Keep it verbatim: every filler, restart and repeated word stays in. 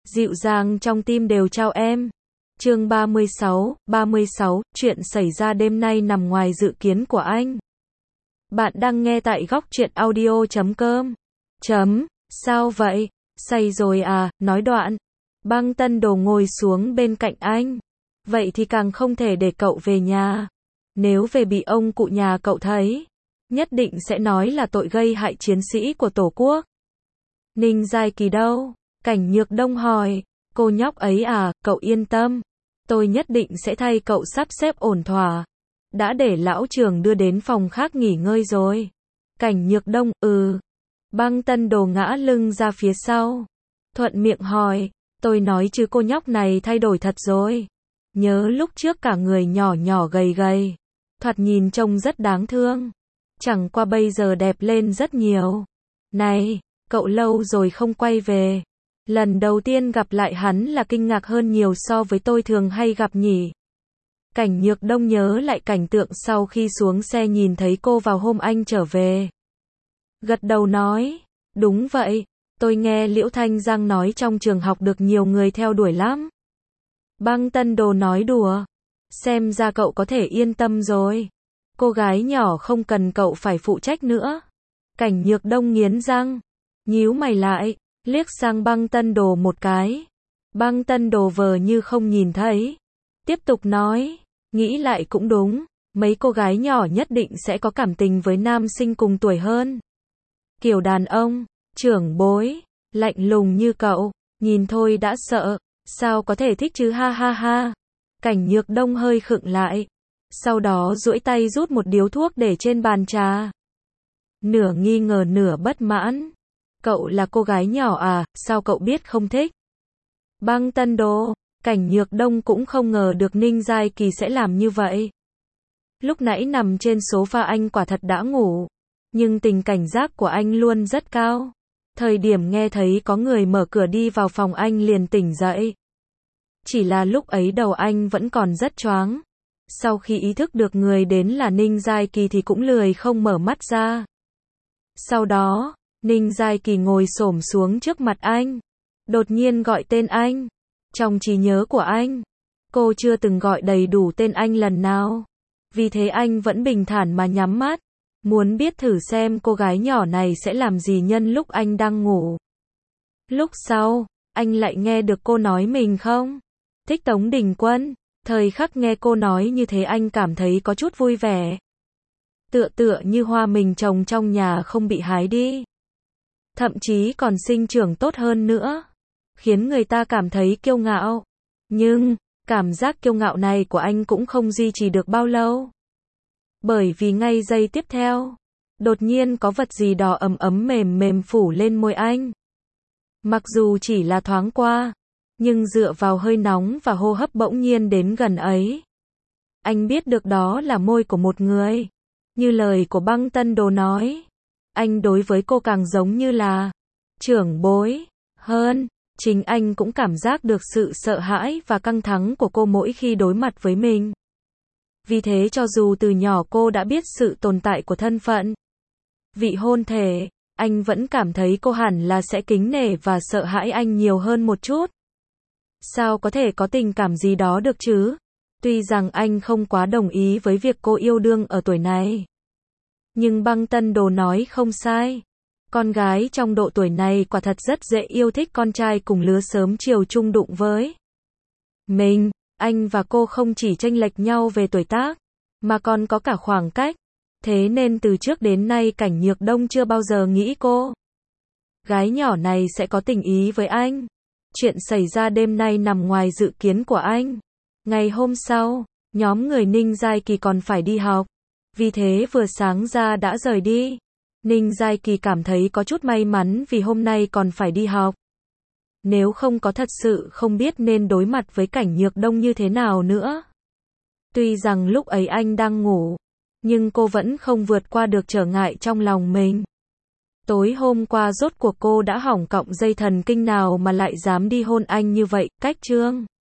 dịu dàng trong tim đều chào em. Chương ba mươi sáu, ba mươi sáu, chuyện xảy ra đêm nay nằm ngoài dự kiến của anh. Bạn đang nghe tại góc truyện audio chấm com. Chấm, sao vậy? Say rồi à, nói đoạn. Băng Tân Đồ ngồi xuống bên cạnh anh. Vậy thì càng không thể để cậu về nhà. Nếu về bị ông cụ nhà cậu thấy, nhất định sẽ nói là tội gây hại chiến sĩ của Tổ quốc. Ninh Giai Kỳ đâu? Cảnh Nhược Đông hỏi. Cô nhóc ấy à, cậu yên tâm. Tôi nhất định sẽ thay cậu sắp xếp ổn thỏa. Đã để lão trưởng đưa đến phòng khác nghỉ ngơi rồi. Cảnh Nhược Đông, ừ. Băng Tân Đồ ngã lưng ra phía sau. Thuận miệng hỏi. Tôi nói chứ cô nhóc này thay đổi thật rồi. Nhớ lúc trước cả người nhỏ nhỏ gầy gầy. Thoạt nhìn trông rất đáng thương. Chẳng qua bây giờ đẹp lên rất nhiều. Này, cậu lâu rồi không quay về. Lần đầu tiên gặp lại hắn là kinh ngạc hơn nhiều so với tôi thường hay gặp nhỉ. Cảnh Nhược Đông nhớ lại cảnh tượng sau khi xuống xe nhìn thấy cô vào hôm anh trở về. Gật đầu nói, đúng vậy, tôi nghe Liễu Thanh Giang nói trong trường học được nhiều người theo đuổi lắm. Băng Tân Đồ nói đùa, xem ra cậu có thể yên tâm rồi. Cô gái nhỏ không cần cậu phải phụ trách nữa. Cảnh Nhược Đông nghiến răng, nhíu mày lại, liếc sang Băng Tân Đồ một cái. Băng Tân Đồ vờ như không nhìn thấy. Tiếp tục nói, nghĩ lại cũng đúng, mấy cô gái nhỏ nhất định sẽ có cảm tình với nam sinh cùng tuổi hơn. Kiểu đàn ông, trưởng bối, lạnh lùng như cậu, nhìn thôi đã sợ, sao có thể thích chứ ha ha ha. Cảnh Nhược Đông hơi khựng lại, sau đó duỗi tay rút một điếu thuốc để trên bàn trà. Nửa nghi ngờ nửa bất mãn. Cậu là cô gái nhỏ à, sao cậu biết không thích? Băng Tân Đồ, Cảnh Nhược Đông cũng không ngờ được Ninh Giai Kỳ sẽ làm như vậy. Lúc nãy nằm trên sofa anh quả thật đã ngủ, nhưng tình cảnh giác của anh luôn rất cao. Thời điểm nghe thấy có người mở cửa đi vào phòng anh liền tỉnh dậy. Chỉ là lúc ấy đầu anh vẫn còn rất choáng. Sau khi ý thức được người đến là Ninh Giai Kỳ thì cũng lười không mở mắt ra. Sau đó, Ninh Giai Kỳ ngồi xổm xuống trước mặt anh. Đột nhiên gọi tên anh. Trong trí nhớ của anh, cô chưa từng gọi đầy đủ tên anh lần nào. Vì thế anh vẫn bình thản mà nhắm mắt. Muốn biết thử xem cô gái nhỏ này sẽ làm gì nhân lúc anh đang ngủ. Lúc sau, anh lại nghe được cô nói mình không thích Tống Đình Quân. Thời khắc nghe cô nói như thế anh cảm thấy có chút vui vẻ. Tựa tựa như hoa mình trồng trong nhà không bị hái đi. Thậm chí còn sinh trưởng tốt hơn nữa. Khiến người ta cảm thấy kiêu ngạo. Nhưng, cảm giác kiêu ngạo này của anh cũng không duy trì được bao lâu. Bởi vì ngay giây tiếp theo, đột nhiên có vật gì đó ấm ấm mềm mềm phủ lên môi anh. Mặc dù chỉ là thoáng qua, nhưng dựa vào hơi nóng và hô hấp bỗng nhiên đến gần ấy. Anh biết được đó là môi của một người. Như lời của Băng Tân Đồ nói, anh đối với cô càng giống như là trưởng bối hơn. Chính anh cũng cảm giác được sự sợ hãi và căng thẳng của cô mỗi khi đối mặt với mình. Vì thế cho dù từ nhỏ cô đã biết sự tồn tại của thân phận vị hôn thê, anh vẫn cảm thấy cô hẳn là sẽ kính nể và sợ hãi anh nhiều hơn một chút. Sao có thể có tình cảm gì đó được chứ? Tuy rằng anh không quá đồng ý với việc cô yêu đương ở tuổi này. Nhưng Băng Tân Đồ nói không sai. Con gái trong độ tuổi này quả thật rất dễ yêu thích con trai cùng lứa sớm chiều chung đụng với mình. Anh và cô không chỉ chênh lệch nhau về tuổi tác, mà còn có cả khoảng cách. Thế nên từ trước đến nay Cảnh Nhược Đông chưa bao giờ nghĩ cô gái nhỏ này sẽ có tình ý với anh. Chuyện xảy ra đêm nay nằm ngoài dự kiến của anh. Ngày hôm sau, nhóm người Ninh Giai Kỳ còn phải đi học. Vì thế vừa sáng ra đã rời đi. Ninh Giai Kỳ cảm thấy có chút may mắn vì hôm nay còn phải đi học. Nếu không có thật sự không biết nên đối mặt với Cảnh Nhược Đông như thế nào nữa. Tuy rằng lúc ấy anh đang ngủ, nhưng cô vẫn không vượt qua được trở ngại trong lòng mình. Tối hôm qua rốt cuộc cô đã hỏng cọng dây thần kinh nào mà lại dám đi hôn anh như vậy, cách chương.